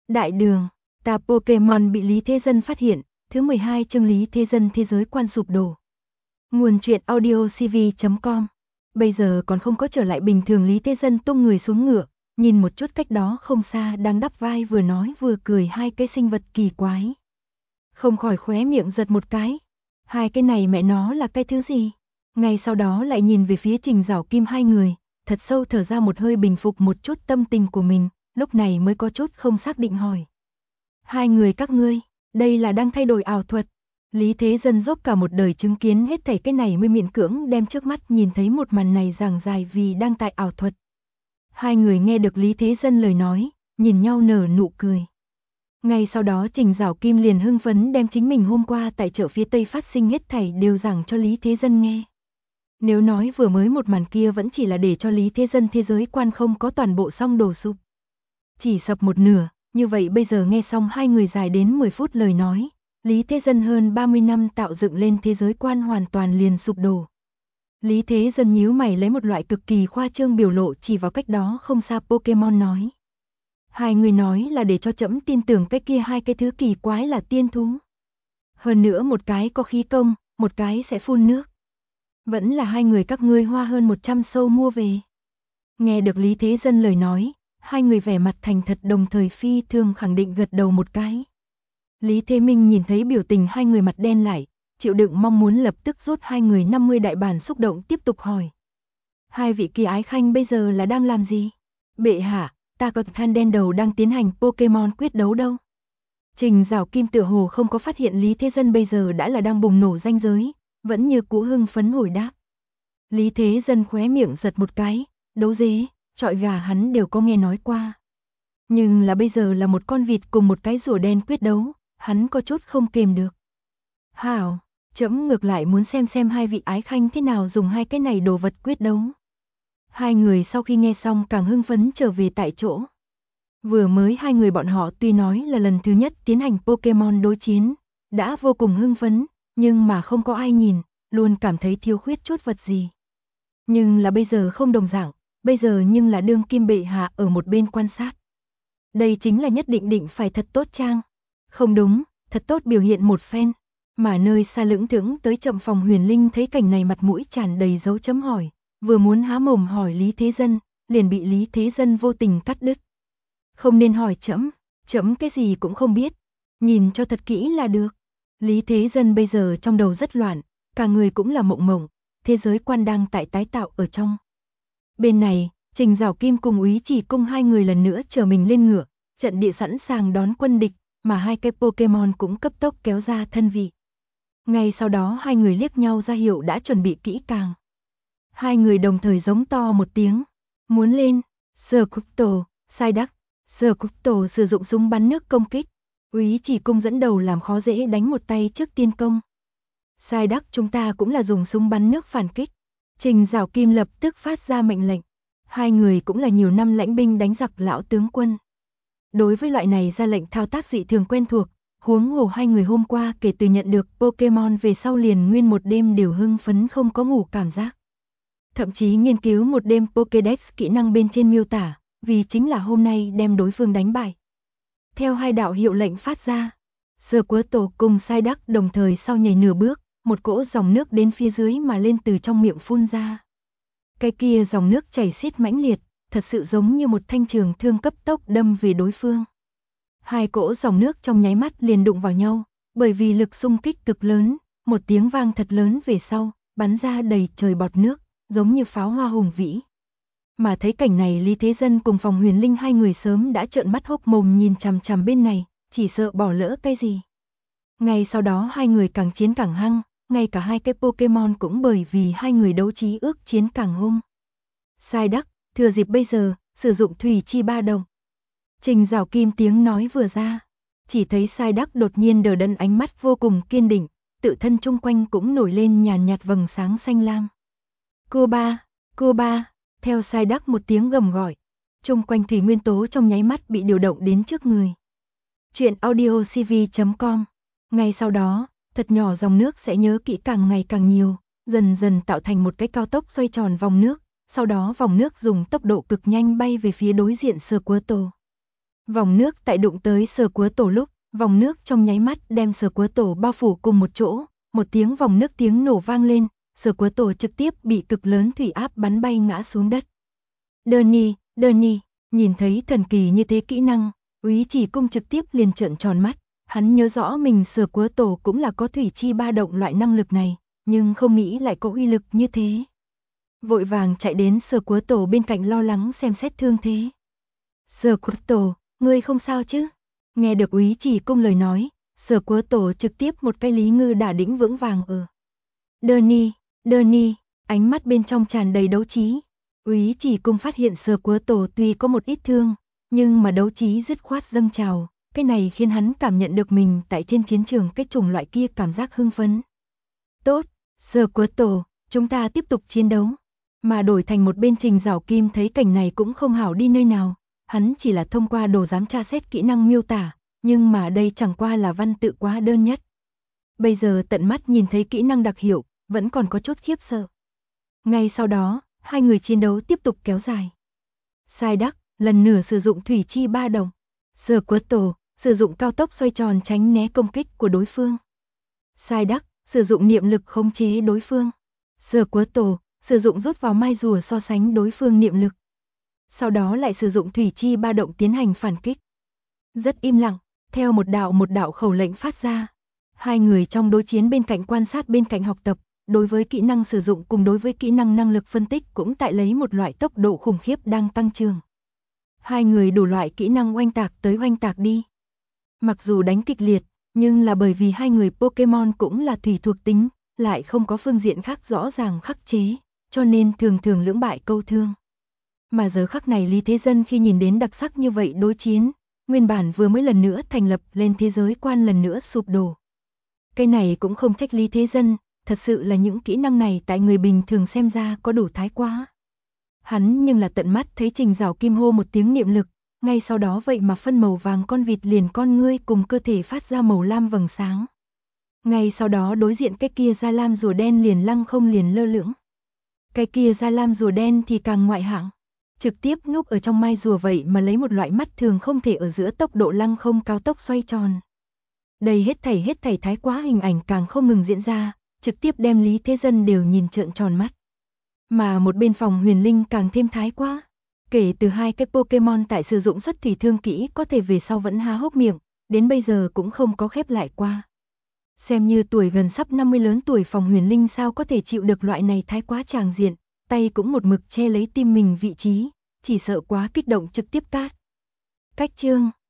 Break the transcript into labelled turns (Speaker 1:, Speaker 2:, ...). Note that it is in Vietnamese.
Speaker 1: Đại đường, ta Pokemon bị Lý Thế Dân phát hiện, thứ 12 chương Lý Thế Dân thế giới quan sụp đổ. Nguồn truyện audiocv.com. Bây giờ còn không có trở lại bình thường, Lý Thế Dân tung người xuống ngựa, nhìn một chút cách đó không xa đang đắp vai vừa nói vừa cười hai cái sinh vật kỳ quái. Không khỏi khóe miệng giật một cái. Hai cái này mẹ nó là cái thứ gì? Ngay sau đó lại nhìn về phía Trình Giảo Kim hai người, thật sâu thở ra một hơi bình phục một chút tâm tình của mình, lúc này mới có chút không xác định hỏi. Hai người các ngươi, đây là đang thay đổi ảo thuật. Lý Thế Dân dốc cả một đời chứng kiến hết thảy cái này mới miễn cưỡng đem trước mắt nhìn thấy một màn này giảng dài vì đang tại ảo thuật. Hai người nghe được Lý Thế Dân lời nói, nhìn nhau nở nụ cười. Ngay sau đó Trình Giảo Kim liền hưng phấn đem chính mình hôm qua tại chợ phía Tây phát sinh hết thảy đều giảng cho Lý Thế Dân nghe. Nếu nói vừa mới một màn kia vẫn chỉ là để cho Lý Thế Dân thế giới quan không có toàn bộ xong đổ sụp, chỉ sập một nửa, như vậy bây giờ nghe xong hai người dài đến 10 phút lời nói, Lý Thế Dân hơn 30 năm tạo dựng lên thế giới quan hoàn toàn liền sụp đổ. Lý Thế Dân nhíu mày lấy một loại cực kỳ khoa trương biểu lộ chỉ vào cách đó không xa Pokemon nói. Hai người nói là để cho trẫm tin tưởng cái kia hai cái thứ kỳ quái là tiên thú. Hơn nữa một cái có khí công, một cái sẽ phun nước. Vẫn là hai người các ngươi hoa hơn 100 sâu mua về. Nghe được Lý Thế Dân lời nói, hai người vẻ mặt thành thật đồng thời phi thường khẳng định gật đầu một cái. Lý Thế Minh nhìn thấy biểu tình hai người mặt đen lại, chịu đựng mong muốn lập tức rút hai người 50 đại bản xúc động tiếp tục hỏi. Hai vị kỳ ái khanh bây giờ là đang làm gì? Bệ hạ, ta còn than đen đầu đang tiến hành Pokemon quyết đấu đâu. Trình Giảo Kim tựa hồ không có phát hiện Lý Thế Dân bây giờ đã là đang bùng nổ ranh giới, vẫn như cũ hưng phấn hồi đáp. Lý Thế Dân khóe miệng giật một cái, đấu dế, chọi gà hắn đều có nghe nói qua. Nhưng là bây giờ là một con vịt cùng một cái rùa đen quyết đấu, hắn có chút không kềm được. Hảo, trẫm ngược lại muốn xem hai vị ái khanh thế nào dùng hai cái này đồ vật quyết đấu. Hai người sau khi nghe xong càng hưng phấn trở về tại chỗ. Vừa mới hai người bọn họ tuy nói là lần thứ nhất tiến hành Pokemon đối chiến, đã vô cùng hưng phấn, nhưng mà không có ai nhìn, luôn cảm thấy thiếu khuyết chút vật gì. Nhưng là bây giờ không đồng dạng, bây giờ nhưng là đương kim bệ hạ ở một bên quan sát. Đây chính là nhất định phải thật tốt trang. Không đúng, thật tốt biểu hiện một phen. Mà nơi xa lững thững tới Trầm Phòng Huyền Linh thấy cảnh này mặt mũi tràn đầy dấu chấm hỏi, vừa muốn há mồm hỏi Lý Thế Dân, liền bị Lý Thế Dân vô tình cắt đứt. Không nên hỏi trẫm cái gì cũng không biết, nhìn cho thật kỹ là được. Lý Thế Dân bây giờ trong đầu rất loạn, cả người cũng là mộng, thế giới quan đang tại tái tạo ở trong. Bên này, Trình Giảo Kim cùng Úy Chỉ Cung hai người lần nữa chờ mình lên ngựa, trận địa sẵn sàng đón quân địch, mà hai cái Pokemon cũng cấp tốc kéo ra thân vị. Ngay sau đó hai người liếc nhau ra hiệu đã chuẩn bị kỹ càng. Hai người đồng thời giống to một tiếng, muốn lên, Squirtle, Psyduck, Squirtle sử dụng súng bắn nước công kích, Úy Chỉ Cung dẫn đầu làm khó dễ đánh một tay trước tiên công. Psyduck chúng ta cũng là dùng súng bắn nước phản kích. Trình Giảo Kim lập tức phát ra mệnh lệnh. Hai người cũng là nhiều năm lãnh binh đánh giặc lão tướng quân. Đối với loại này ra lệnh thao tác dị thường quen thuộc, huống hồ hai người hôm qua kể từ nhận được Pokemon về sau liền nguyên một đêm đều hưng phấn không có ngủ cảm giác. Thậm chí nghiên cứu một đêm Pokédex kỹ năng bên trên miêu tả, vì chính là hôm nay đem đối phương đánh bại. Theo hai đạo hiệu lệnh phát ra, Squirtle cùng Psyduck đồng thời sau nhảy nửa bước, một cỗ dòng nước đến phía dưới mà lên từ trong miệng phun ra. Cái kia dòng nước chảy xiết mãnh liệt, thật sự giống như một thanh trường thương cấp tốc đâm về đối phương. Hai cỗ dòng nước trong nháy mắt liền đụng vào nhau, bởi vì lực xung kích cực lớn, một tiếng vang thật lớn về sau, bắn ra đầy trời bọt nước, giống như pháo hoa hùng vĩ. Mà thấy cảnh này Lý Thế Dân cùng Phòng Huyền Linh hai người sớm đã trợn mắt hốc mồm nhìn chằm chằm bên này, chỉ sợ bỏ lỡ cái gì. Ngay sau đó hai người càng chiến càng hăng, ngay cả hai cái Pokemon cũng bởi vì hai người đấu trí ước chiến càng hung. Psyduck, thừa dịp bây giờ, sử dụng thủy chi ba đồng. Trình Giảo Kim tiếng nói vừa ra, chỉ thấy Psyduck đột nhiên đờ đẫn ánh mắt vô cùng kiên định, tự thân chung quanh cũng nổi lên nhàn nhạt vầng sáng xanh lam. Cô ba, theo Psyduck một tiếng gầm gọi, chung quanh thủy nguyên tố trong nháy mắt bị điều động đến trước người. Truyện audiocv.com. Ngay sau đó, thật nhỏ dòng nước sẽ nhớ kỹ càng ngày càng nhiều, dần dần tạo thành một cái cao tốc xoay tròn vòng nước, sau đó vòng nước dùng tốc độ cực nhanh bay về phía đối diện Squirtle. Vòng nước tại đụng tới Sở Cúa Tổ lúc, vòng nước trong nháy mắt đem Sở Cúa Tổ bao phủ cùng một chỗ, một tiếng vòng nước tiếng nổ vang lên, Sở Cúa Tổ trực tiếp bị cực lớn thủy áp bắn bay ngã xuống đất. Đơ ni, nhìn thấy thần kỳ như thế kỹ năng, Úy Chỉ Cung trực tiếp liền trợn tròn mắt, hắn nhớ rõ mình Sở Cúa Tổ cũng là có thủy chi ba động loại năng lực này, nhưng không nghĩ lại có uy lực như thế. Vội vàng chạy đến Sở Cúa Tổ bên cạnh lo lắng xem xét thương thế. Sở Cúa Tổ, ngươi không sao chứ? Nghe được Úy Chỉ Cung lời nói, Sở Cúa Tổ trực tiếp một cái lý ngư đả đĩnh vững vàng ở. Đơ ni, ánh mắt bên trong tràn đầy đấu trí. Úy Chỉ Cung phát hiện Sở Cúa Tổ tuy có một ít thương, nhưng mà đấu trí dứt khoát dâng trào, cái này khiến hắn cảm nhận được mình tại trên chiến trường cái chủng loại kia cảm giác hưng phấn. Tốt, Sở Cúa Tổ, chúng ta tiếp tục chiến đấu. Mà đổi thành một bên Trình Giảo Kim thấy cảnh này cũng không hảo đi nơi nào, hắn chỉ là thông qua đồ giám tra xét kỹ năng miêu tả, nhưng mà đây chẳng qua là văn tự quá đơn nhất. Bây giờ tận mắt nhìn thấy kỹ năng đặc hiệu, vẫn còn có chút khiếp sợ. Ngay sau đó, hai người chiến đấu tiếp tục kéo dài. Sai Đắc, lần nữa sử dụng thủy chi ba động. Sở Cúa Tổ, sử dụng cao tốc xoay tròn tránh né công kích của đối phương. Sai Đắc, sử dụng niệm lực khống chế đối phương. Sở Cúa Tổ, sử dụng rút vào mai rùa so sánh đối phương niệm lực. Sau đó lại sử dụng thủy chi ba động tiến hành phản kích. Rất im lặng, theo một đạo khẩu lệnh phát ra. Hai người trong đối chiến bên cạnh quan sát bên cạnh học tập, đối với kỹ năng sử dụng cùng đối với kỹ năng năng lực phân tích cũng tại lấy một loại tốc độ khủng khiếp đang tăng trưởng. Hai người đủ loại kỹ năng oanh tạc tới oanh tạc đi. Mặc dù đánh kịch liệt, nhưng là bởi vì hai người Pokemon cũng là thủy thuộc tính, lại không có phương diện khác rõ ràng khắc chế, cho nên thường thường lưỡng bại câu thương. Mà giờ khắc này Lý Thế Dân khi nhìn đến đặc sắc như vậy đối chiến, nguyên bản vừa mới lần nữa thành lập lên thế giới quan lần nữa sụp đổ. Cái này cũng không trách Lý Thế Dân, thật sự là những kỹ năng này tại người bình thường xem ra có đủ thái quá. Hắn nhưng là tận mắt thấy Trình Giảo Kim hô một tiếng niệm lực, ngay sau đó vậy mà phân màu vàng con vịt liền con ngươi cùng cơ thể phát ra màu lam vầng sáng. Ngay sau đó đối diện cái kia da lam rùa đen liền lăng không liền lơ lửng. Cái kia da lam rùa đen thì càng ngoại hạng, trực tiếp núp ở trong mai rùa vậy mà lấy một loại mắt thường không thể ở giữa tốc độ lăng không cao tốc xoay tròn. Đây hết thảy thái quá hình ảnh càng không ngừng diễn ra, trực tiếp đem Lý Thế Dân đều nhìn trợn tròn mắt. Mà một bên phòng huyền linh càng thêm thái quá. Kể từ hai cái Pokemon tại sử dụng xuất thủy thương kỹ có thể về sau vẫn há hốc miệng, đến bây giờ cũng không có khép lại qua. Xem như tuổi gần sắp 50 lớn tuổi phòng huyền linh sao có thể chịu được loại này thái quá tràng diện, tay cũng một mực che lấy tim mình vị trí, chỉ sợ quá kích động trực tiếp cát. Cách chương